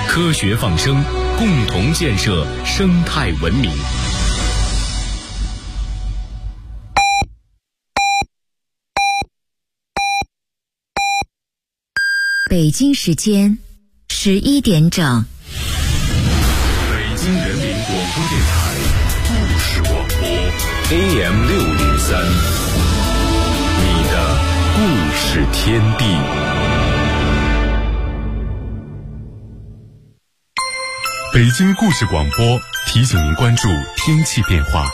科学放声，共同建设生态文明。 北京时间11点整。 北京人民广播电台故事广播 AM603，你的故事天地。北京故事广播提醒您关注天气变化。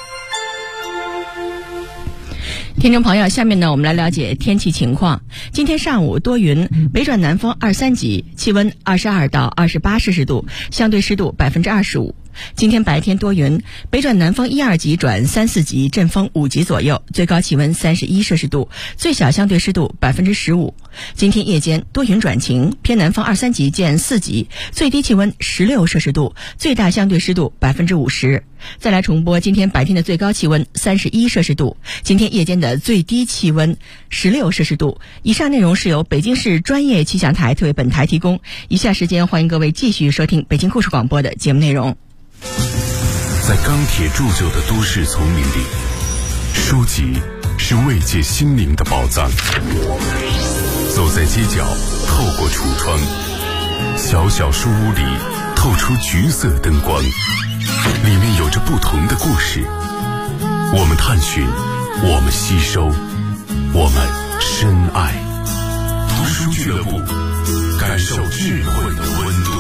听众朋友，下面呢我们来了解天气情况。今天上午多云，北转南风2、3级，气温22到28摄氏度，相对湿度25%。今天白天多云，北转南风1、2级转3、4级，阵风5级左右，最高气温31摄氏度，最小相对湿度15%。今天夜间多云转晴，偏南风2、3级见4级，最低气温16摄氏度，最大相对湿度50%。再来重播今天白天的最高气温31摄氏度，今天夜间的最低气温16摄氏度。以上内容是由北京市专业气象台为本台提供。以下时间欢迎各位继续收听北京故事广播的节目内容。 在钢铁铸就的都市丛林里，书籍是慰藉心灵的宝藏。走在街角，透过橱窗，小小书屋里透出橘色灯光，里面有着不同的故事。我们探寻，我们吸收，我们深爱。读书俱乐部，感受智慧的温度。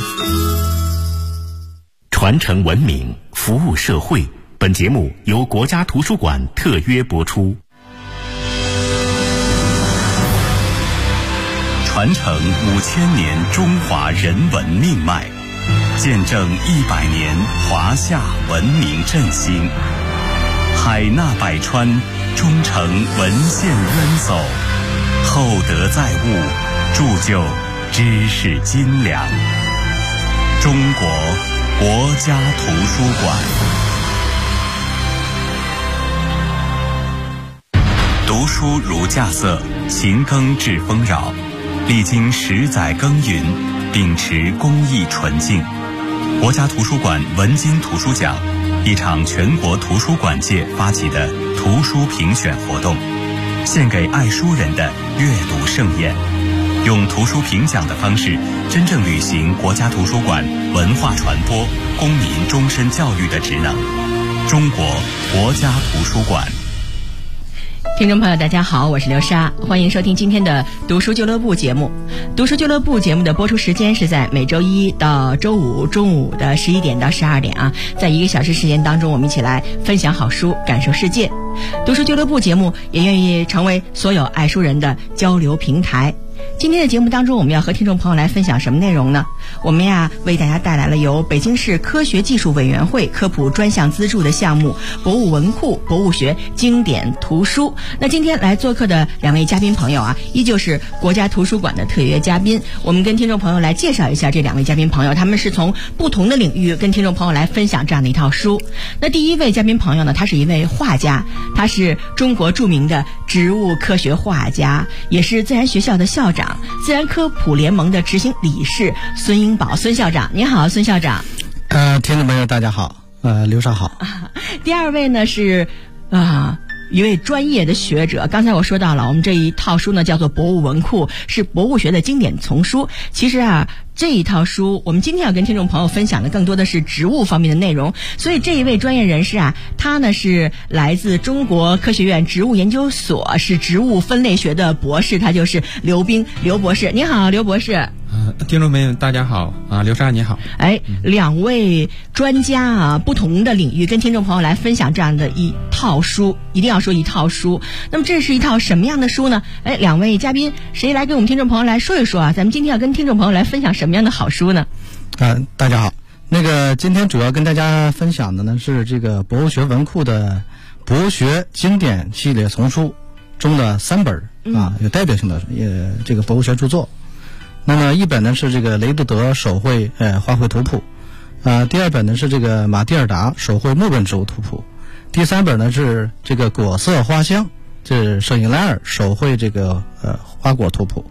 传承文明，服务社会。本节目由国家图书馆特约播出。传承5000年中华人文命脉，见证100年华夏文明振兴。海纳百川，忠诚文献渊薮，厚德载物，铸就知识斤两。中国国家图书馆。读书如稼穑，勤耕致丰饶。历经10载耕耘，秉持公益纯净，国家图书馆文津图书奖，一场全国图书馆界发起的图书评选活动，献给爱书人的阅读盛宴，用图书评奖的方式，真正履行国家图书馆文化传播、公民终身教育的职能。中国国家图书馆。 听众朋友大家好，我是刘莎，欢迎收听今天的读书俱乐部节目。读书俱乐部节目的播出时间是在每周一到周五中午的11点到12点啊，在1个小时时间当中，我们一起来分享好书，感受世界。读书俱乐部节目也愿意成为所有爱书人的交流平台。今天的节目当中，我们要和听众朋友来分享什么内容呢？我们为大家带来了由北京市科学技术委员会科普专项资助的项目博物文库博物学经典图书。那今天来做客的2位嘉宾朋友依旧是国家图书馆的特约嘉宾。我们跟听众朋友来介绍一下这2位嘉宾朋友，他们是从不同的领域跟听众朋友来分享这样的一套书。那第一位嘉宾朋友呢，他是一位画家，他是中国著名的植物科学画家，也是自然学校的校长，自然科普联盟的执行理事孙英宝孙校长。你好，孙校长。 听众朋友大家好，刘少好。 第2位呢是一位专业的学者。刚才我说到了，我们这一套书呢叫做博物文库，是博物学的经典丛书。其实这一套书我们今天要跟听众朋友分享的更多的是植物方面的内容。所以这一位专业人士他呢是来自中国科学院植物研究所，是植物分类学的博士，他就是刘冰刘博士。你好，刘博士。 听众朋友大家好刘莎你好。 2位专家不同的领域跟听众朋友来分享这样的一套书，一定要说一套书。那么这是一套什么样的书呢？2位嘉宾谁来跟我们听众朋友来说一说咱们今天要跟听众朋友来分享什么样的好书呢？ 大家好，今天主要跟大家分享的呢是这个博物学文库的博学经典系列丛书中的3本有代表性的这个博物学著作。那么一本呢是这个雷杜德手绘花卉图谱，第2本呢是这个马蒂尔达手绘木本植物图谱，第3本呢是这个果色花香，这是圣伊莱尔手绘这个花果图谱。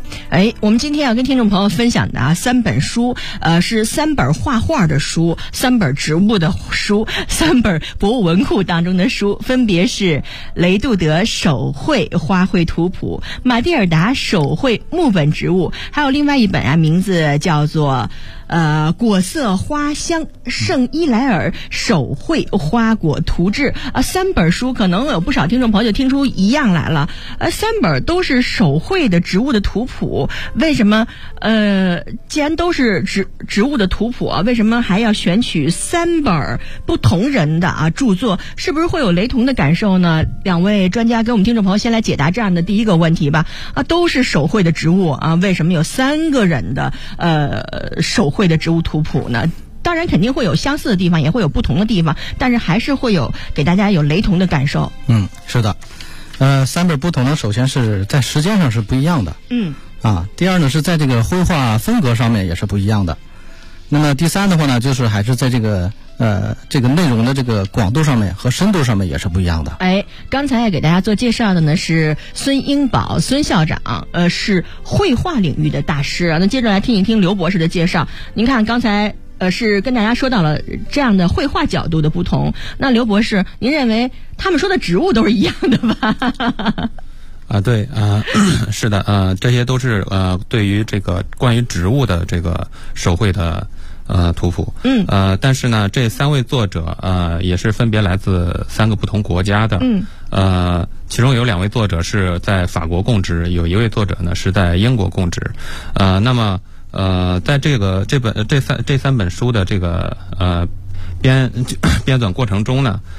我们今天要跟听众朋友分享的3本书，是3本画画的书，3本植物的书，3本博物文库当中的书，分别是雷杜德手绘花卉图谱、马蒂尔达手绘木本植物，还有另外一本名字叫做果色花香圣伊莱尔手绘花果图志。3本书可能有不少听众朋友就听出一样来了，3本都是手绘的植物的图谱，为什么既然都是植物的图谱为什么还要选取3本不同人的著作？是不是会有雷同的感受呢？两位专家给我们听众朋友先来解答这样的第一个问题吧。都是手绘的植物为什么有3个人的手绘的植物图谱呢？当然肯定会有相似的地方，也会有不同的地方，但是还是会有给大家有雷同的感受。 是的，3本不同的，首先是在时间上是不一样的。第二呢是在这个绘画风格上面也是不一样的。那么第三的话呢，就是还是在这个内容的这个广度上面和深度上面也是不一样的。 刚才给大家做介绍的呢是孙英宝孙校长，是绘画领域的大师那接着来听一听刘博士的介绍。您看刚才是跟大家说到了这样的绘画角度的不同，那刘博士，您认为他们说的植物都是一样的吧？ 对是的这些都是对于这个关于植物的这个手绘的图谱。但是呢，这3位作者也是分别来自3个不同国家的。其中有2位作者是在法国供职，有1位作者呢是在英国供职。那么在这三本书的这个编纂过程中呢，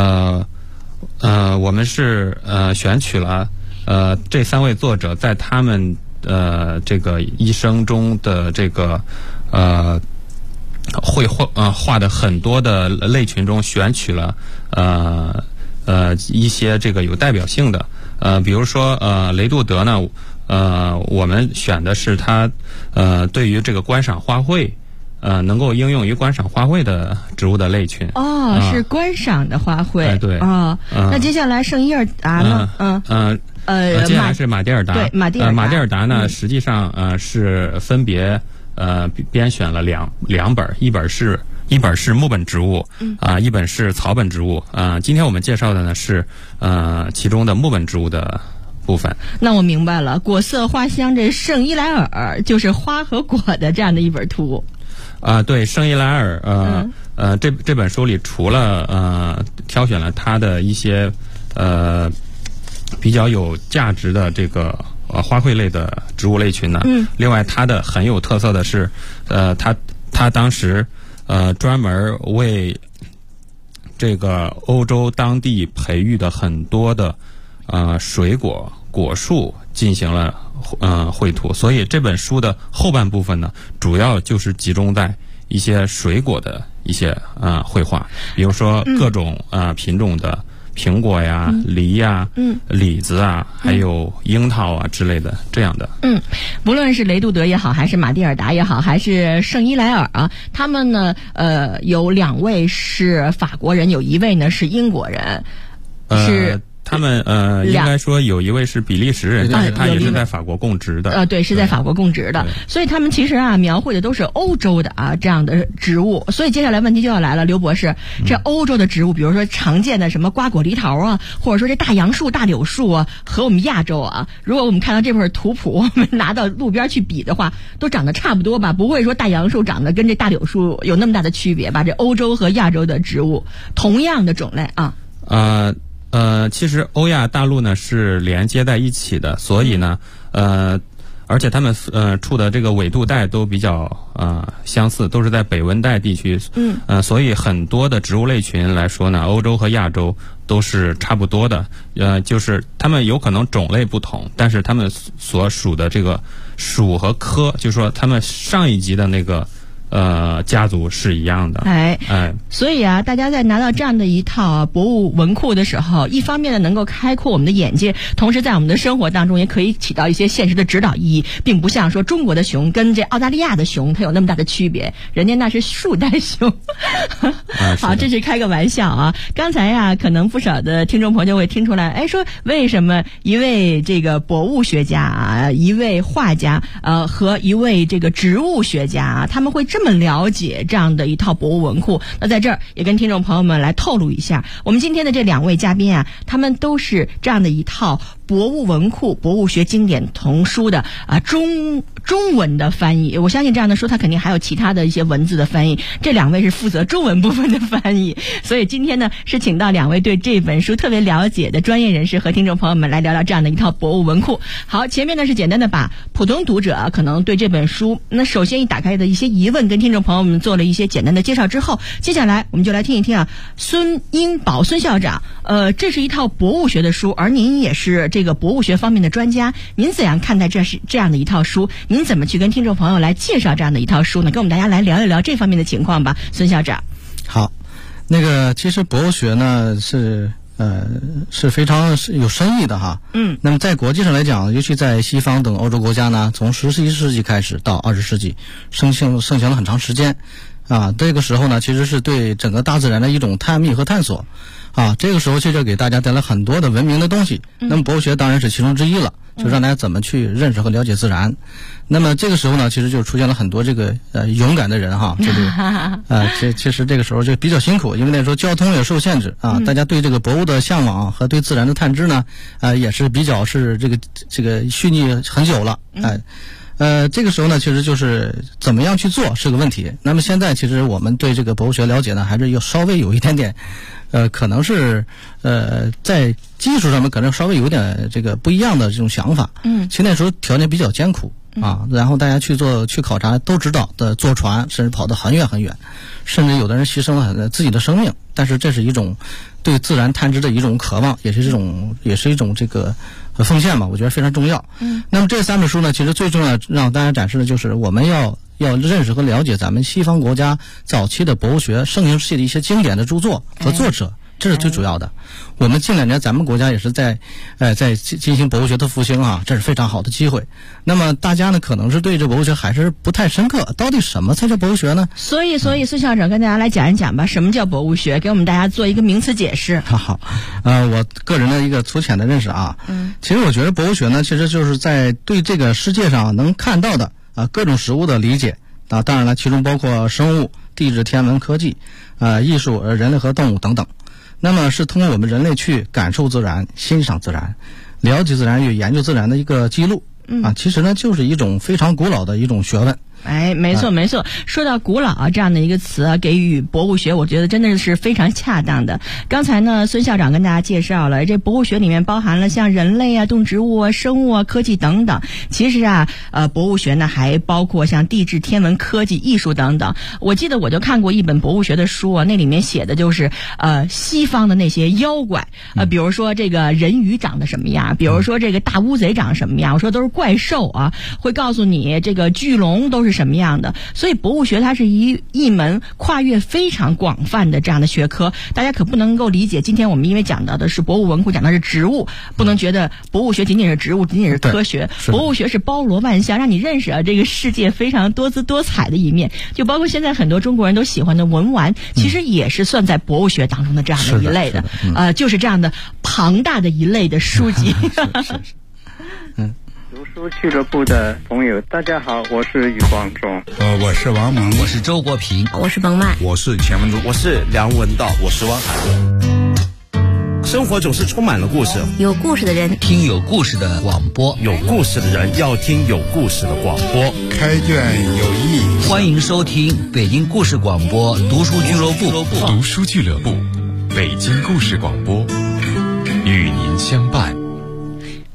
我们是选取了这3位作者在他们这个一生中的这个绘画的很多的类群中选取了一些这个有代表性的比如说雷杜德呢，我们选的是他对于这个观赏花卉能够应用于观赏花卉的植物的类群。 是观赏的花卉。 对。 那接下来圣伊尔达呢？ 接下来是马蒂尔达。 对，马蒂尔达呢，实际上是分别编选了两本，一本是木本植物一本是草本植物今天我们介绍的呢是其中的木本植物的部分。 那我明白了，果色花香这圣伊莱尔就是花和果的这样的一本图。 对，圣伊莱尔这本书里除了挑选了它的一些比较有价值的这个花卉类的植物类群呢，另外它的很有特色的是他当时专门为这个欧洲当地培育的很多的水果果树进行了绘图，所以这本书的后半部分呢，主要就是集中在一些水果的一些绘画，比如说各种品种的苹果呀、梨呀、李子还有樱桃之类的这样的。 不论是雷杜德也好，还是马蒂尔达也好，还是圣伊莱尔他们呢有2位是法国人，有1位呢是英国人。是他们应该说有1位是比利时人，但是他也是在法国供职的。 对，是在法国供职的。所以他们其实描绘的都是欧洲的这样的植物。所以接下来问题就要来了，刘博士，这欧洲的植物，比如说常见的什么瓜果梨桃或者说这大杨树、大柳树和我们亚洲如果我们看到这份图谱，我们拿到路边去比的话，都长得差不多吧？不会说大杨树长得跟这大柳树有那么大的区别吧？这欧洲和亚洲的植物同样的种类其实欧亚大陆呢是连接在一起的，所以呢，而且他们处的这个纬度带都比较相似，都是在北温带地区。所以很多的植物类群来说呢，欧洲和亚洲都是差不多的。就是他们有可能种类不同，但是他们所属的这个属和科，就是说他们上一级的那个家族是一样的。 所以啊，大家在拿到这样的一套博物文库的时候，一方面呢能够开阔我们的眼界，同时在我们的生活当中也可以起到一些现实的指导意义，并不像说中国的熊跟这澳大利亚的熊它有那么大的区别，人家那是树袋熊。好，这是开个玩笑啊。刚才呀，可能不少的听众朋友就会听出来，说为什么一位这个博物学家啊，一位画家和一位这个植物学家啊，他们会这么了解这样的一套博物文库。那在这儿也跟听众朋友们来透露一下，我们今天的这2位嘉宾啊，他们都是这样的一套博物文库博物学经典童书的中文的翻译。我相信这样的书它肯定还有其他的一些文字的翻译，这2位是负责中文部分的翻译。所以今天呢是请到2位对这本书特别了解的专业人士和听众朋友们来聊聊这样的一套博物文库。好，前面呢是简单的把普通读者可能对这本书那首先一打开的一些疑问跟听众朋友们做了一些简单的介绍之后，接下来我们就来听一听啊，孙英宝孙校长，这是一套博物学的书，而您也是这个博物学方面的专家，您怎样看待这样的一套书？您怎么去跟听众朋友来介绍这样的一套书呢？跟我们大家来聊一聊这方面的情况吧，孙校长。 好，其实博物学呢是非常有深意的哈。那么在国际上来讲，尤其在西方等欧洲国家呢，从11世纪开始到20世纪，盛行了很长时间啊。这个时候呢，其实是对整个大自然的一种探秘和探索啊。这个时候其实给大家带来很多的文明的东西。那么博物学当然是其中之一了，就让大家怎么去认识和了解自然。那么这个时候呢，其实就出现了很多这个勇敢的人哈，其实这个时候就比较辛苦，因为那时候交通也受限制啊，大家对这个博物的向往和对自然的探知呢，也是比较是这个蓄腻很久了，这个时候呢，其实就是怎么样去做是个问题。那么现在其实我们对这个博物学了解呢，还是稍微有一点点，可能是在技术上面可能稍微有点这个不一样的这种想法。其实那时候条件比较艰苦啊，然后大家去考察都知道的，坐船甚至跑得很远很远，甚至有的人牺牲了自己的生命。但是这是一种对自然探知的一种渴望，也是一种这个奉献嘛，我觉得非常重要。那么这3本书呢，其实最重要让大家展示的就是我们要认识和了解咱们西方国家早期的博物学盛行时期的一些经典的著作和作者，这是最主要的。我们近2年咱们国家也是在进行博物学的复兴啊，这是非常好的机会。那么大家呢可能是对这博物学还是不太深刻，到底什么才叫博物学呢？所以孙校长跟大家来讲一讲吧，什么叫博物学，给我们大家做一个名词解释。好，我个人的一个粗浅的认识啊，其实我觉得博物学呢，其实就是在对这个世界上能看到的各种事物的理解啊，当然了，其中包括生物、地质、天文、科技、艺术、人类和动物等等。那么是通过我们人类去感受自然、欣赏自然、了解自然与研究自然的一个记录其实呢就是一种非常古老的一种学问。没错。说到古老这样的一个词给予博物学，我觉得真的是非常恰当的。刚才呢，孙校长跟大家介绍了，这博物学里面包含了像人类啊、动植物啊、生物啊、科技等等。其实博物学呢还包括像地质、天文、科技、艺术等等。我记得我就看过一本博物学的书那里面写的就是西方的那些妖怪比如说这个人鱼长得什么样，比如说这个大乌贼长什么样，我说都是怪兽会告诉你这个巨龙都是什么样的。所以博物学它是一门跨越非常广泛的这样的学科，大家可不能够理解今天我们因为讲到的是博物文库，讲的是植物，不能觉得博物学仅仅是植物，仅仅是科学。博物学是包罗万象，让你认识这个世界非常多姿多彩的一面，就包括现在很多中国人都喜欢的文玩，其实也是算在博物学当中的这样的一类的就是这样的庞大的一类的书籍。 读书俱乐部的朋友大家好，我是余光中， 我是王蒙， 我是周国平， 我是彭曼， 我是钱文忠， 我是梁文道，我是汪涵。生活总是充满了故事， 有故事的人听有故事的广播， 有故事的人要听有故事的广播。 开卷有益， 欢迎收听北京故事广播读书俱乐部。 读书俱乐部，北京故事广播，与您相伴。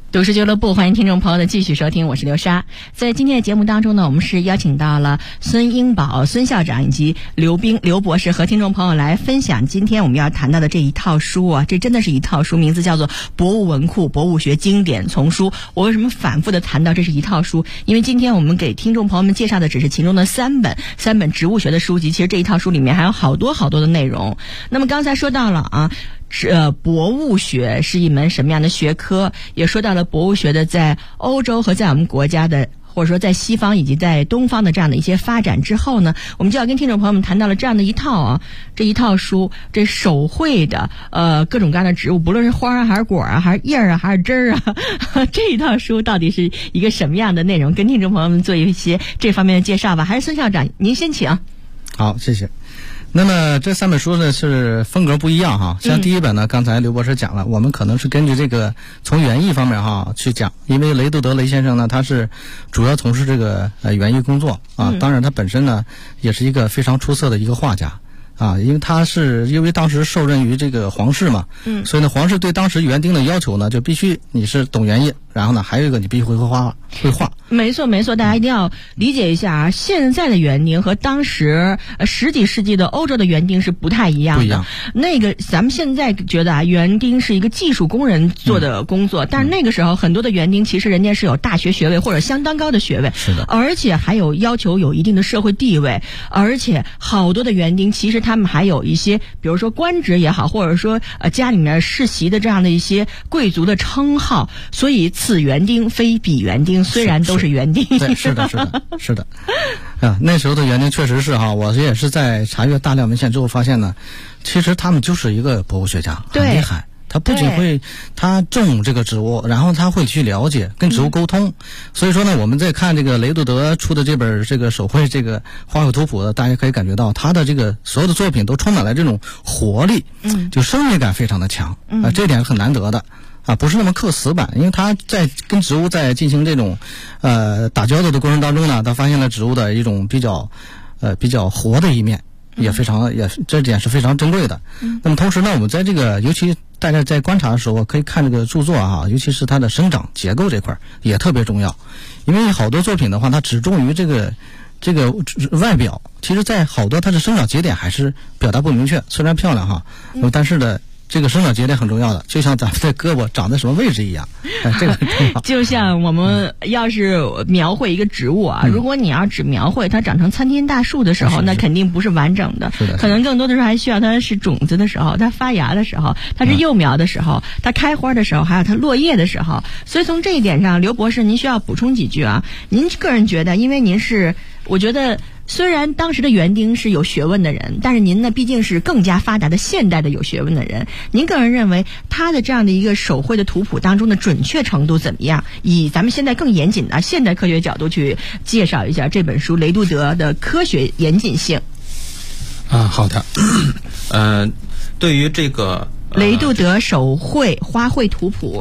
读书俱乐部，欢迎听众朋友的继续收听，我是刘莎。在今天的节目当中呢，我们是邀请到了孙英宝孙校长以及刘冰刘博士和听众朋友来分享今天我们要谈到的这一套书啊，这真的是一套书，名字叫做《博物文库博物学经典丛书》。我为什么反复的谈到这是一套书？因为今天我们给听众朋友们介绍的只是其中的三本植物学的书籍，其实这一套书里面还有好多的内容。那么刚才说到了啊，博物学是一门什么样的学科，也说到了博物学的在欧洲和在我们国家的或者说在西方以及在东方的这样的一些发展之后呢，我们就要跟听众朋友们谈到了这样的这一套书，这手绘的各种各样的植物，不论是花啊还是果啊还是叶啊还是枝儿啊，这一套书到底是一个什么样的内容，跟听众朋友们做一些这方面的介绍吧。还是孙校长您先请。 好，谢谢。那么这三本书呢是风格不一样哈，像第一本呢，刚才刘博士讲了，我们可能是根据这个从园艺方面哈去讲，因为雷杜德雷先生呢，他是主要从事这个园艺工作啊，当然他本身呢也是一个非常出色的一个画家啊，因为当时受任于这个皇室嘛，所以呢皇室对当时园丁的要求呢，就必须你是懂园艺，然后呢还有一个你必须会画。 没错，大家一定要理解一下啊，现在的园丁和当时10几世纪的欧洲的园丁是不太一样的。那个咱们现在觉得啊，园丁是一个技术工人做的工作，但是那个时候很多的园丁其实人家是有大学学位或者相当高的学位， 是的， 而且还有要求有一定的社会地位，而且好多的园丁其实他们还有一些，比如说官职也好，或者说家里面世袭的这样的一些贵族的称号，所以此园丁非彼园丁，虽然都是园丁。 对，是的啊，那时候的园丁确实是哈，我也是在查阅大量文献之后发现呢，其实他们就是一个博物学家，很厉害。他不仅会他种这个植物，然后他会去了解跟植物沟通，所以说呢，我们在看这个雷杜德出的这本这个手绘这个花卉图谱，大家可以感觉到他的这个所有的作品都充满了这种活力，就生命感非常的强啊，这点是很难得的。啊，不是那么刻死板，因为他在跟植物在进行这种打交道的过程当中呢，他发现了植物的一种比较活的一面，这点是非常珍贵的。那么同时呢，我们在这个尤其大家在观察的时候，可以看这个著作啊，尤其是它的生长结构这块也特别重要，因为好多作品的话，它只重于这个外表，其实在好多它的生长节点还是表达不明确，虽然漂亮哈，但是呢。这个生长节点很重要的，就像咱们的胳膊长在什么位置一样，这个很重要。 就像我们要是描绘一个植物啊，如果你要只描绘它长成参天大树的时候，那肯定不是完整的，可能更多的时候还需要它是种子的时候，它发芽的时候，它是幼苗的时候，它开花的时候，还有它落叶的时候。所以从这一点上，刘博士您需要补充几句啊。您个人觉得，因为您是，我觉得。虽然当时的园丁是有学问的人，但是您呢毕竟是更加发达的现代的有学问的人，您个人认为他的这样的一个手绘的图谱当中的准确程度怎么样？以咱们现在更严谨的现代科学角度去介绍一下这本书雷杜德的科学严谨性。 好的。对于这个雷杜德手绘花卉图谱，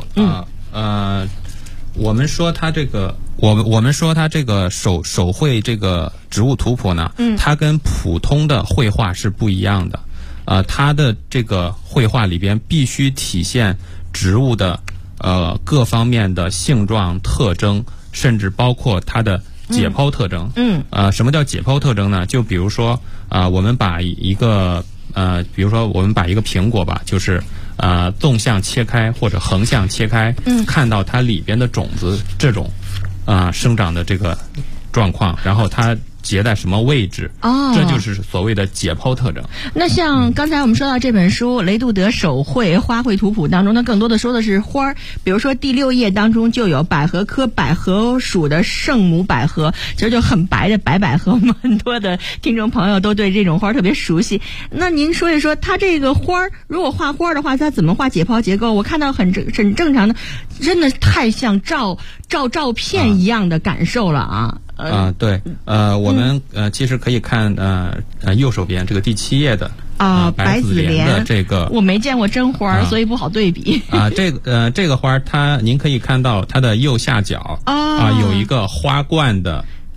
我们说它这个。我们说它这个手绘这个植物图谱呢，它跟普通的绘画是不一样的。它的这个绘画里边必须体现植物的各方面的性状特征，甚至包括它的解剖特征。什么叫解剖特征呢？就比如说我们把一个苹果吧，就是纵向切开或者横向切开，看到它里边的种子这种。生长的这个状况，然后它结在什么位置，这就是所谓的解剖特征。 那像刚才我们说到这本书雷杜德手绘花卉图谱当中，它更多的说的是花儿，比如说第6页当中就有百合科百合属的圣母百合，其实就很白的白百合嘛，很多的听众朋友都对这种花特别熟悉。那您说一说它这个花儿，如果画花的话，它怎么画解剖结构？我看到很正常的，真的太像照片一样的感受了啊。 对，我们其实可以看右手边这个第7页的白子莲的这个， 我没见过真花，所以不好对比。 这个花您可以看到它的右下角有一个花冠的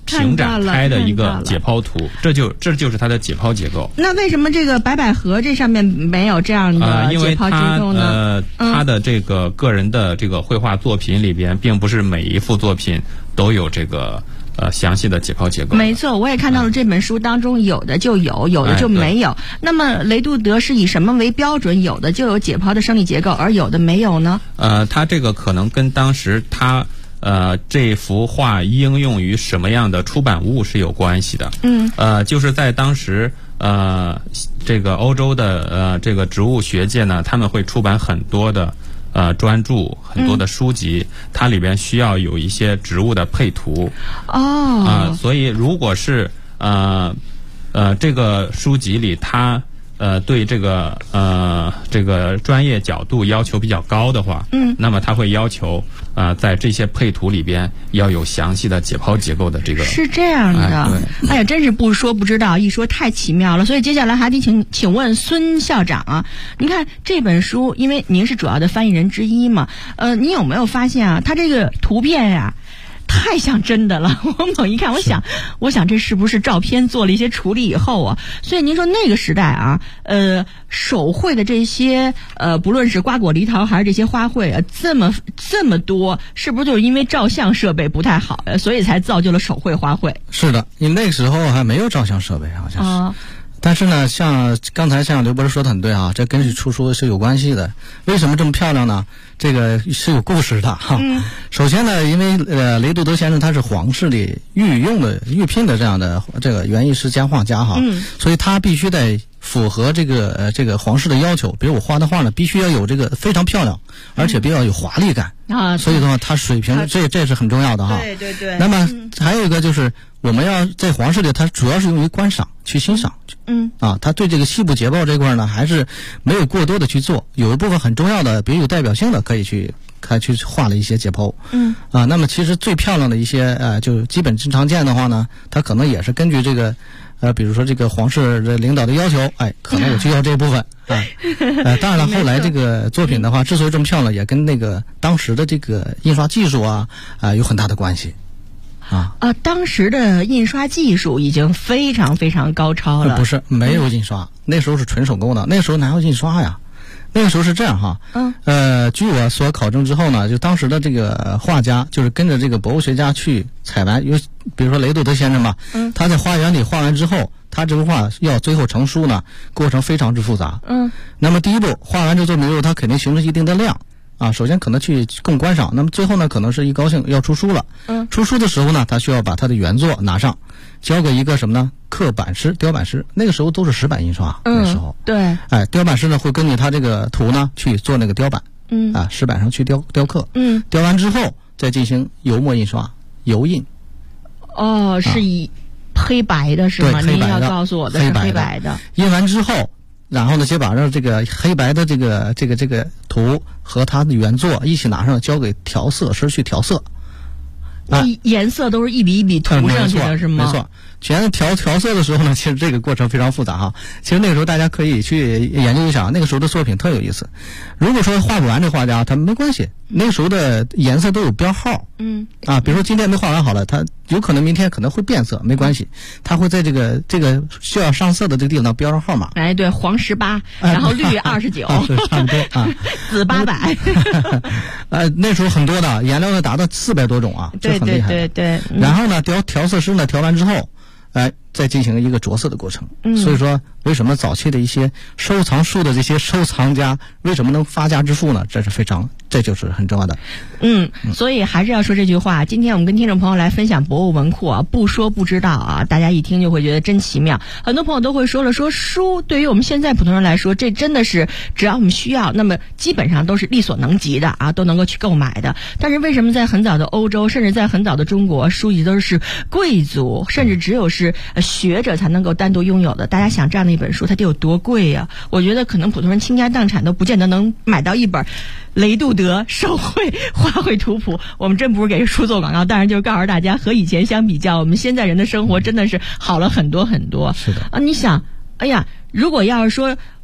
平展开的一个解剖图，这就是它的解剖结构。 那为什么这个白百合这上面没有这样的解剖结构呢？ 他的这个个人的这个绘画作品里边，并不是每一幅作品都有这个详细的解剖结构。 没错，我也看到了这本书当中有的就有，有的就没有。那么雷杜德是以什么为标准？有的就有解剖的生理结构，而有的没有呢？ 他这个可能跟当时他这幅画应用于什么样的出版物是有关系的。就是在当时这个欧洲的这个植物学界呢，他们会出版很多的专著，很多的书籍，它里边需要有一些植物的配图。所以如果是这个书籍里它对这个专业角度要求比较高的话，那么他会要求在这些配图里边要有详细的解剖结构的这个。 是这样的，哎呀，真是不说不知道，一说太奇妙了。所以接下来还得请问孙校长啊，您看这本书，因为您是主要的翻译人之一嘛，您有没有发现啊，它这个图片呀，太像真的了。我猛一看，我想这是不是照片做了一些处理以后啊？所以您说那个时代啊，手绘的这些不论是瓜果梨桃还是这些花卉啊，这么多，是不是就是因为照相设备不太好，所以才造就了手绘花卉？ 是的，因为那个时候还没有照相设备，好像是。但是呢，像刚才刘博士说的很对啊，这跟出书是有关系的。为什么这么漂亮呢？这个是有故事的哈。首先呢，因为雷杜德先生他是皇室里御聘的这样的这个园艺师加画家哈，所以他必须得符合这个皇室的要求。比如我画的画呢，必须要有这个非常漂亮，而且比较有华丽感啊。所以的话，他水平这是很重要的哈。 对对对。 那么还有一个就是我们要在皇室里，它主要是用于观赏去欣赏。他对这个细部结构这块呢，还是没有过多的去做。有一部分很重要的，比如有代表性的，可以去画了一些解剖。那么其实最漂亮的一些就基本经常见的话呢，它可能也是根据这个比如说这个皇室的领导的要求，可能我就要这部分当然了，后来这个作品的话，之所以这么漂亮，也跟那个当时的这个印刷技术有很大的关系。 当时的印刷技术已经非常非常高超了。 不是，没有印刷，那时候是纯手工的。那时候哪有印刷呀？那个时候是这样哈。据我所考证之后呢，就当时的这个画家就是跟着这个博物学家去采完，比如说雷杜德先生吧，他在花园里画完之后，他这幅画要最后成书呢，过程非常之复杂。那么第一步画完这作品之后，它肯定形成一定的量。首先可能去供观赏，那么最后呢，可能是一高兴要出书了。出书的时候呢，他需要把他的原作拿上，交给一个什么呢？刻版师、雕版师。那个时候都是石版印刷，那时候。 对。 雕版师呢会根据他这个图呢去做那个雕版。石版上去雕刻。雕完之后再进行油墨印刷、油印。 是以黑白的是吗？您要告诉我的是黑白的。 印完之后。然后呢，就把这个黑白的这个图和它的原作一起拿上，交给调色师去调色。 颜色都是一笔一笔涂上去的是吗？ 没错。全调色的时候呢，其实这个过程非常复杂哈。其实那个时候大家可以去研究一下，那个时候的作品特有意思。如果说画不完这画家，他没关系，那个时候的颜色都有标号。比如说今天没画完好了，他有可能明天可能会变色，没关系，他会在这个需要上色的这个地方标上号码。 对，黄18，然后绿29， 是差不多紫800。 那时候很多的颜料呢达到400多种这很厉害。 对。 然后呢，调色师呢调完之后，再进行一个着色的过程。所以说，为什么早期的一些收藏书的这些收藏家为什么能发家致富呢？这就是很重要的。 所以还是要说这句话。今天我们跟听众朋友来分享博物文库不说不知道大家一听就会觉得真奇妙。很多朋友都会说书对于我们现在普通人来说，这真的是只要我们需要，那么基本上都是力所能及的都能够去购买的。但是为什么在很早的欧洲，甚至在很早的中国，书籍都是贵族，甚至只有是学者才能够单独拥有的？大家想这样的一本书它得有多贵呀？我觉得可能普通人倾家荡产都不见得能买到一本雷杜德手绘花卉图谱。我们真不是给书做广告，当然就是告诉大家，和以前相比较，我们现在人的生活真的是好了很多很多。 是的你想，如果要是说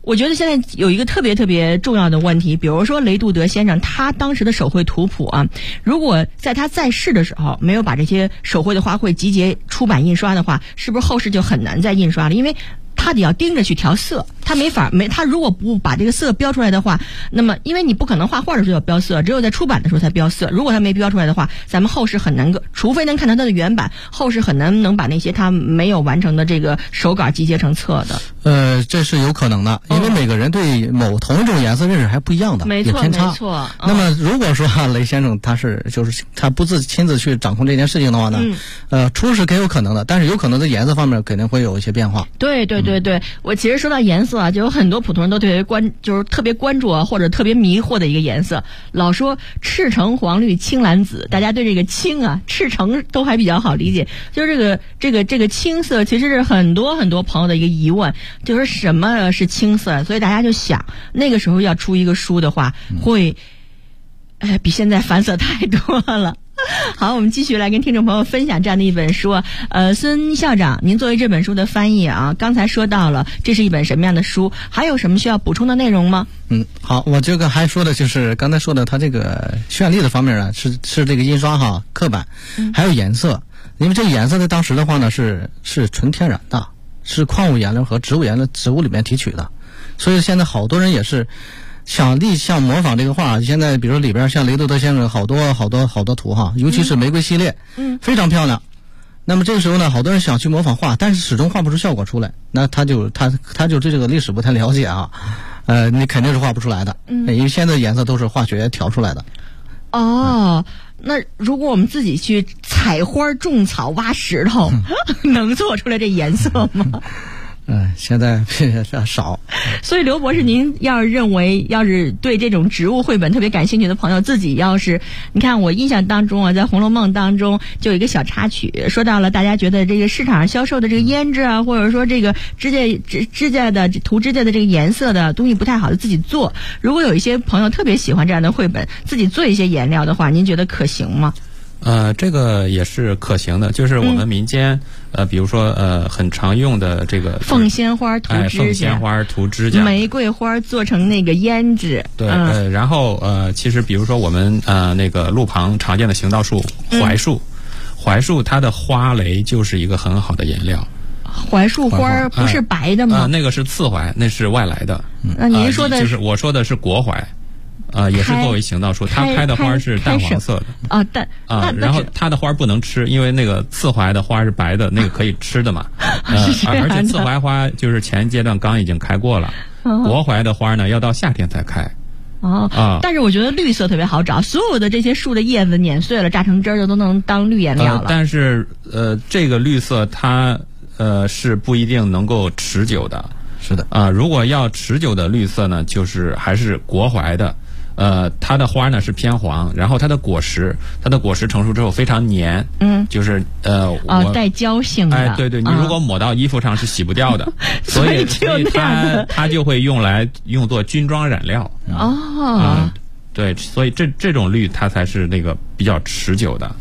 我觉得现在有一个特别特别重要的问题，比如说雷杜德先生他当时的手绘图谱啊，如果在他在世的时候没有把这些手绘的花卉集结出版印刷的话，是不是后世就很难再印刷了？因为他得要盯着去调色，他如果不把这个色标出来的话，那么因为你不可能画画的时候要标色，只有在出版的时候才标色。如果他没标出来的话，咱们后世很难除非能看到他的原版，后世很难能把那些他没有完成的这个手稿集结成册的。 这是有可能的，因为每个人对同一种颜色认识还不一样的， 没错， 有偏差。 没错。 那么如果说雷先生他不亲自去掌控这件事情的话呢，出是很有可能的，但是有可能在颜色方面肯定会有一些变化。 对，我其实说到颜色啊，就有很多普通人都特别关注啊，或者特别迷惑的一个颜色。老说赤橙黄绿青蓝紫，大家对这个青啊，赤橙都还比较好理解，就是这个青色其实是很多很多朋友的一个疑问，就是什么是青色，所以大家就想那个时候要出一个书的话，会比现在繁琐太多了。好，我们继续来跟听众朋友分享这样的一本书。孙校长，您作为这本书的翻译啊，刚才说到了这是一本什么样的书，还有什么需要补充的内容吗？ 好，我这个还说的就是刚才说的，它这个绚丽的方面呢，是这个印刷刻板，还有颜色，因为这个颜色在当时的话呢是纯天然的，是矿物颜料和植物颜料植物里面提取的，所以现在好多人也是想模仿这个画。现在比如里边像雷杜德先生好多图哈，尤其是玫瑰系列，非常漂亮。那么这个时候呢，好多人想去模仿画，但是始终画不出效果出来，那他就对这个历史不太了解啊，你肯定是画不出来的，因为现在颜色都是化学调出来的。 那如果我们自己去采花种草挖石头，能做出来这颜色吗？ 现在少。 所以刘博士，您要是对这种植物绘本特别感兴趣的朋友，自己你看我印象当中啊，在《红楼梦》当中就有一个小插曲，说到了大家觉得这个市场上销售的这个胭脂啊，或者说这个指甲的涂指甲的这个颜色的东西不太好的自己做。如果有一些朋友特别喜欢这样的绘本，自己做一些颜料的话，您觉得可行吗？ 这个也是可行的，就是我们民间比如说很常用的这个凤仙花涂指甲， 凤仙花涂指甲， 玫瑰花做成那个胭脂。 对，然后其实比如说我们那个路旁常见的行道树槐树它的花蕾就是一个很好的颜料。 槐树花不是白的吗？ 那个是刺槐，那是外来的。 那您说的就是我说的是国槐。也是作为行道树，它开的花是淡黄色的。然后它的花不能吃，因为那个刺槐的花是白的，那个可以吃的嘛。而且刺槐花就是前阶段刚已经开过了，国槐的花呢要到夏天才开。 但是我觉得绿色特别好找，所有的这些树的叶子碾碎了榨成汁儿，就都能当绿颜料了。 但是这个绿色它是不一定能够持久的。 是的如果要持久的绿色呢，就是还是国槐的。它的花呢是偏黄，然后它的果实成熟之后非常黏，就是带胶性的。 对，你如果抹到衣服上是洗不掉的，所以它就会用作军装染料。对，所以这种绿它才是那个比较持久的。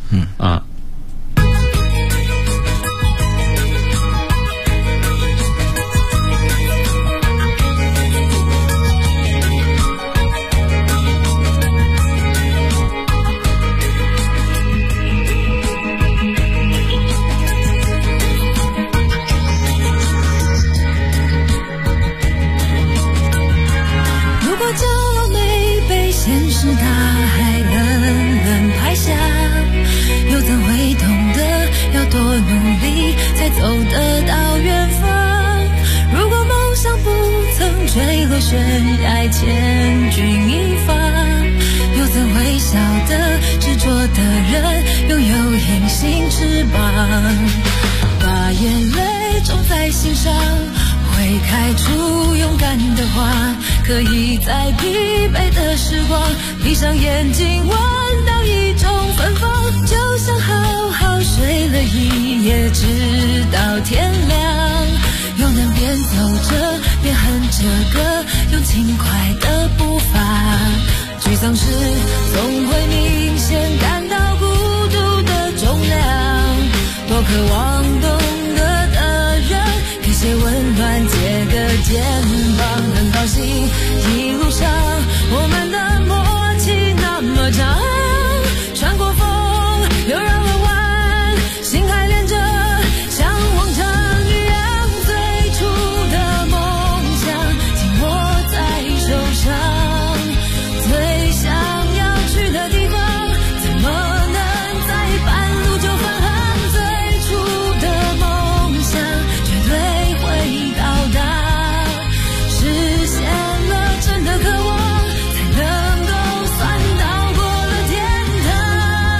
坠落悬崖千钧一发，又怎会晓得执着的人拥有隐形翅膀，把眼泪种在心上，会开出勇敢的花，可以在疲惫的时光闭上眼睛闻到一种芬芳，就像好好睡了一夜直到天亮，又能边走着边哼着歌，用轻快的步伐，沮丧时总会明显感到孤独的重量，多渴望懂得的人，给些温温暖，借个肩膀，很高兴一路上我们的默契那么长，穿过风又绕了弯，心还连着，像往常一样，最初的梦想紧握在手上，最想要去的地方，怎么能在半路就返航？最初的梦想绝对会到达，实现了真的渴望，才能够算到过了天堂。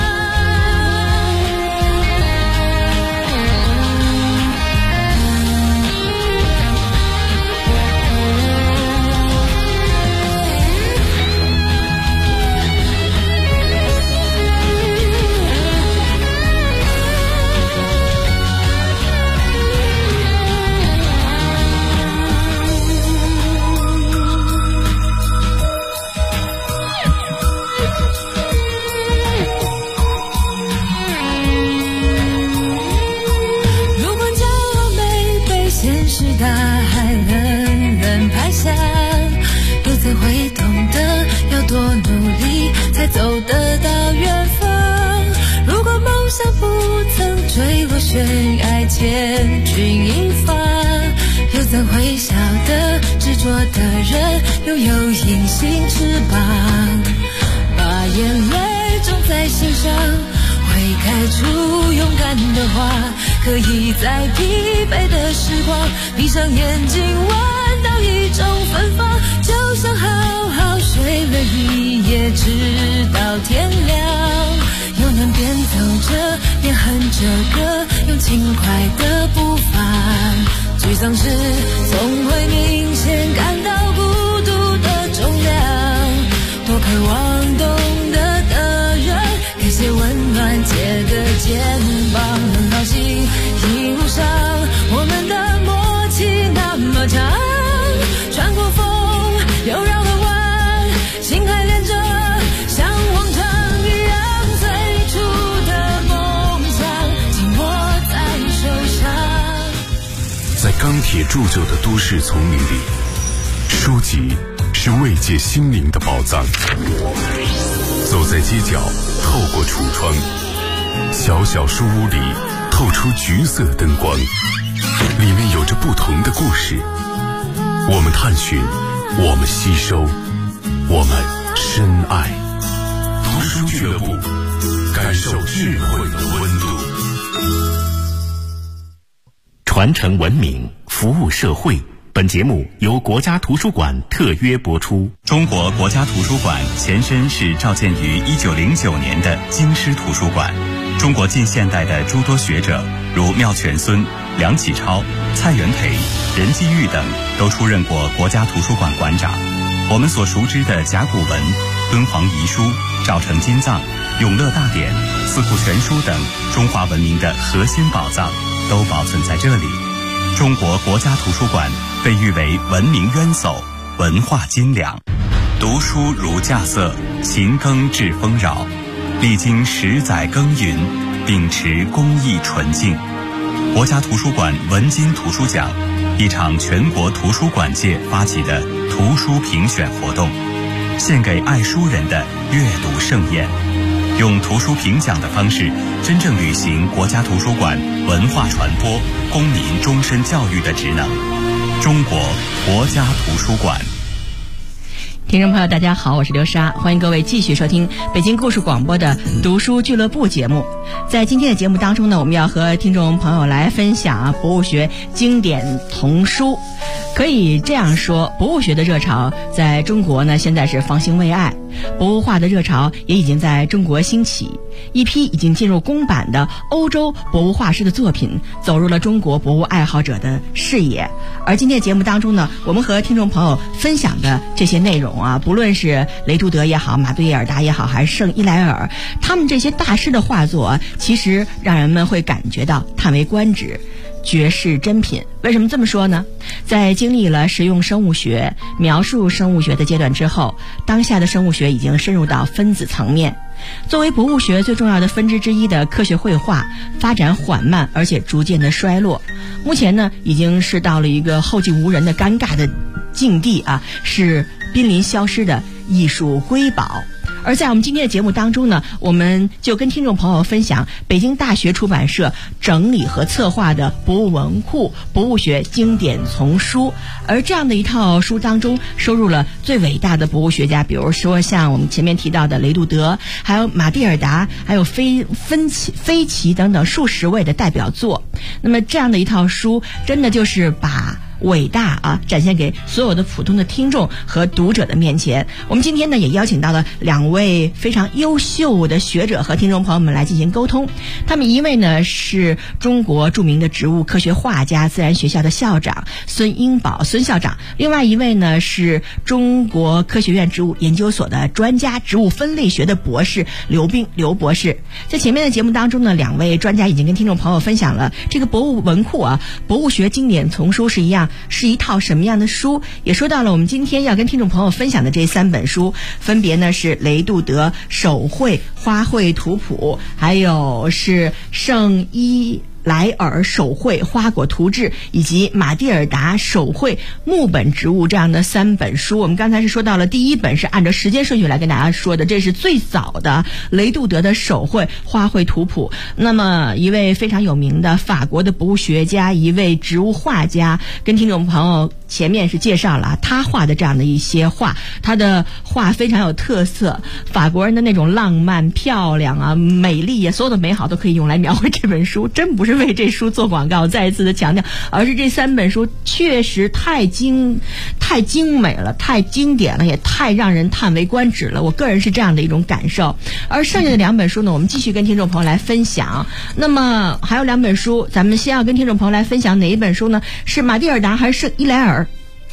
如果骄傲没被现实大海冷冷拍下，又怎会懂得要多努力才走得到远方？如果梦想不曾坠落悬崖，千钧一发，又怎会晓得执着的人拥有隐形翅膀？把眼泪种在心上，会开出勇敢的花，可以在疲惫的时光闭上眼睛闻到一种芬芳，就像好好睡了一夜直到天亮，又能边走着边哼着歌，用轻快的步伐，沮丧时总会明显感到孤独的重量，多渴望懂得的人给些温暖，借个肩膀，很高兴一路上我们的默契那么长，穿过风又绕了弯，心还连着，像往常一样，最初的梦想紧握在手上。 在钢铁铸就的都市丛林里，书籍是慰藉心灵的宝藏。走在街角，透过橱窗，小小书屋里透出橘色灯光，里面有着不同的故事。我们探寻，我们吸收，我们深爱。读书俱乐部，感受智慧的温度。 传承文明，服务社会。本节目由国家图书馆特约播出。 中国国家图书馆前身是召建于1909年的京师图书馆。中国近现代的诸多学者，如妙泉孙、梁启超、蔡元培、任继玉等，都出任过国家图书馆馆长。我们所熟知的甲骨文、敦煌遗书、赵城金藏、永乐大典、四库全书等中华文明的核心宝藏，都保存在这里。中国国家图书馆被誉为文明渊薮、文化精良。读书如稼穑，勤耕致丰饶。历经10载耕耘，秉持公益纯净。国家图书馆文津图书奖，一场全国图书馆界发起的图书评选活动，献给爱书人的阅读盛宴。用图书评奖的方式，真正履行国家图书馆文化传播、公民终身教育的职能。中国国家图书馆。 听众朋友大家好，我是刘莎，欢迎各位继续收听北京故事广播的读书俱乐部节目。在今天的节目当中呢，我们要和听众朋友来分享博物学经典童书。可以这样说，博物学的热潮在中国呢现在是方兴未艾，博物化的热潮也已经在中国兴起，一批已经进入公版的欧洲博物画师的作品走入了中国博物爱好者的视野。而今天节目当中呢，我们和听众朋友分享的这些内容啊，不论是雷图德也好，马杜耶尔达也好，还是圣伊莱尔，他们这些大师的画作其实让人们会感觉到叹为观止，绝世珍品。为什么这么说呢？在经历了实用生物学、描述生物学的阶段之后，当下的生物学已经深入到分子层面。 作为博物学最重要的分支之一的科学绘画，发展缓慢而且逐渐的衰落。目前呢，已经是到了一个后继无人的尴尬的境地啊，是濒临消失的艺术瑰宝。而在我们今天的节目当中呢，我们就跟听众朋友分享北京大学出版社整理和策划的博物文库博物学经典丛书。而这样的一套书当中收入了最伟大的博物学家，比如说像我们前面提到的雷杜德，还有马蒂尔达，还有菲奇等等数十位的代表作。那么这样的一套书真的就是把伟大啊展现给所有的普通的听众和读者的面前。我们今天呢也邀请到了2位非常优秀的学者和听众朋友们来进行沟通。他们一位呢是中国著名的植物科学画家、自然学校的校长孙英宝孙校长，另外一位呢是中国科学院植物研究所的专家、植物分类学的博士刘冰刘博士。在前面的节目当中呢，2位专家已经跟听众朋友分享了这个博物文库啊博物学经典丛书是一套什么样的书，也说到了我们今天要跟听众朋友分享的这3本书，分别呢是雷杜德手绘花卉图谱，还有是圣伊莱尔手绘花果图志，以及马蒂尔达手绘木本植物这样的3本书。我们刚才是说到了第1本是按照时间顺序来跟大家说的，这是最早的雷杜德的手绘花卉图谱。那么一位非常有名的法国的博物学家，一位植物画家，跟听众朋友前面是介绍了他画的这样的一些画，他的画非常有特色，法国人的那种浪漫漂亮啊美丽啊，所有的美好都可以用来描绘这本书。真不是为这书做广告再一次的强调，而是这3本书确实太精美了，太经典了，也太让人叹为观止了，我个人是这样的一种感受。而剩下的2本书呢，我们继续跟听众朋友来分享。那么还有2本书，咱们先要跟听众朋友来分享哪一本书呢？是马蒂尔达还是圣伊莱尔？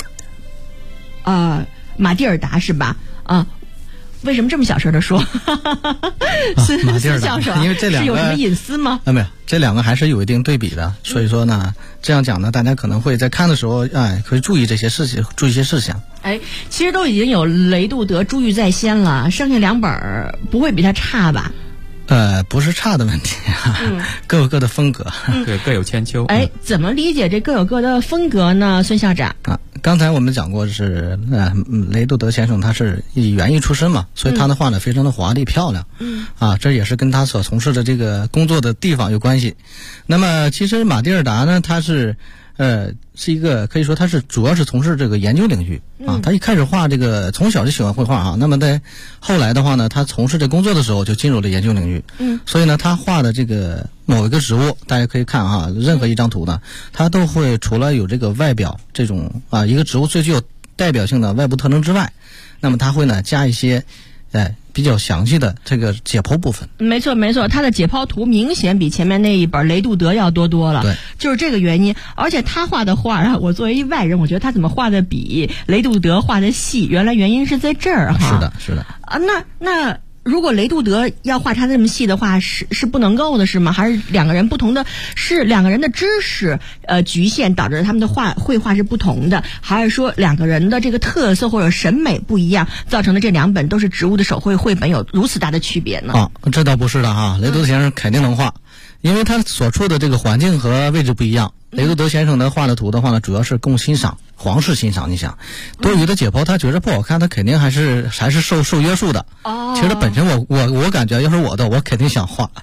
马蒂尔达是吧？为什么这么小声的说？ 马蒂尔达，因为这2个是有什么隐私吗？ 没有，这2个还是有一定对比的。所以说呢，这样讲呢，大家可能会在看的时候，可以注意这些事情，注意一些事项。 其实都已经有雷杜德珠玉在先了，剩下2本不会比它差吧？ 不是差的问题啊，各有各的风格， 对，各有千秋。 怎么理解这各有各的风格呢？孙校长刚才我们讲过是雷杜德先生他是以园艺出身嘛，所以他的画呢非常的华丽漂亮，这也是跟他所从事的这个工作的地方有关系。那么其实马蒂尔达呢，他是一个可以说他是主要是从事这个研究领域他一开始画这个从小就喜欢绘画那么在后来的话呢，他从事这工作的时候就进入了研究领域，所以呢他画的这个某一个植物，大家可以看任何一张图呢，他都会除了有这个外表这种一个植物最具有代表性的外部特征之外，那么他会呢加一些比较详细的这个解剖部分。 没错，它的解剖图明显比前面那一本雷杜德要多了。 对，就是这个原因。而且他画的画我作为一外人，我觉得他怎么画的比雷杜德画的细？原来原因是在这儿哈。是的。 那如果雷杜德要画他那么细的话，是不能够的是吗？还是2个人不同的，是2个人的知识局限导致他们的绘画是不同的，还是说2个人的这个特色或者审美不一样，造成的这2本都是植物的手绘绘本有如此大的区别呢？ 这倒不是的哈，雷杜德先生肯定能画，因为他所处的这个环境和位置不一样。雷杜德先生的画的图的话呢，主要是供欣赏，皇室欣赏。你想，多余的解剖他觉得不好看，他肯定还是受约束的。其实本身我感觉要是我肯定想画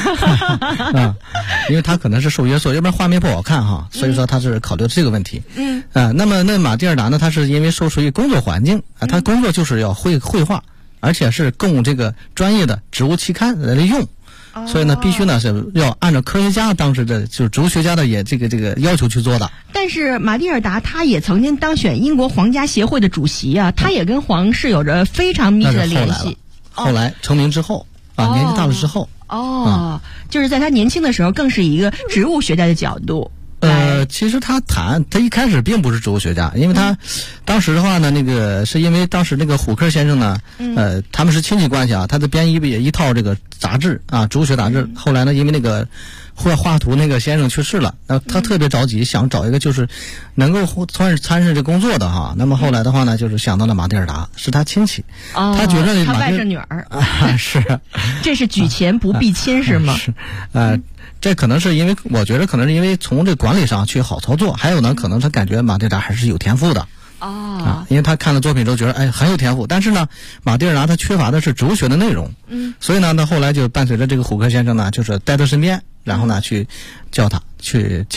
因为他可能是受约束，要不然画面不好看哈。所以说他是考虑这个问题。那么那马蒂尔达呢，他是因为受属于工作环境他工作就是要绘画，而且是供这个专业的植物期刊来用。所以呢，必须呢是要按照科学家当时的就是植物学家的这个要求去做的。 但是马蒂尔达他也曾经当选英国皇家协会的主席他也跟皇室有着非常密切的联系。 后来成名之后年纪大了之后就是在他年轻的时候，更是以一个植物学家的角度。 其实他一开始并不是植物学家，因为他当时的话呢，那个是因为当时那个虎克先生呢，他们是亲戚关系他在编一套这个杂志植物学杂志。后来呢，因为那个画图那个先生去世了，他特别着急，想找一个就是能够参事这工作的哈。那么后来的话呢，就是想到了马蒂尔达，是他亲戚，他觉得他外甥女儿是， 这是举钱不避亲是吗？ 是，这可能是因为我觉得可能是因为从这管理上去好操作，还有呢，可能他感觉马蒂尔达还是有天赋的。因为他看了作品之后觉得很有天赋，但是呢，马蒂尔达他缺乏的是哲学的内容，所以呢，他后来就伴随着这个虎克先生呢，就是带到身边，然后呢去教他去。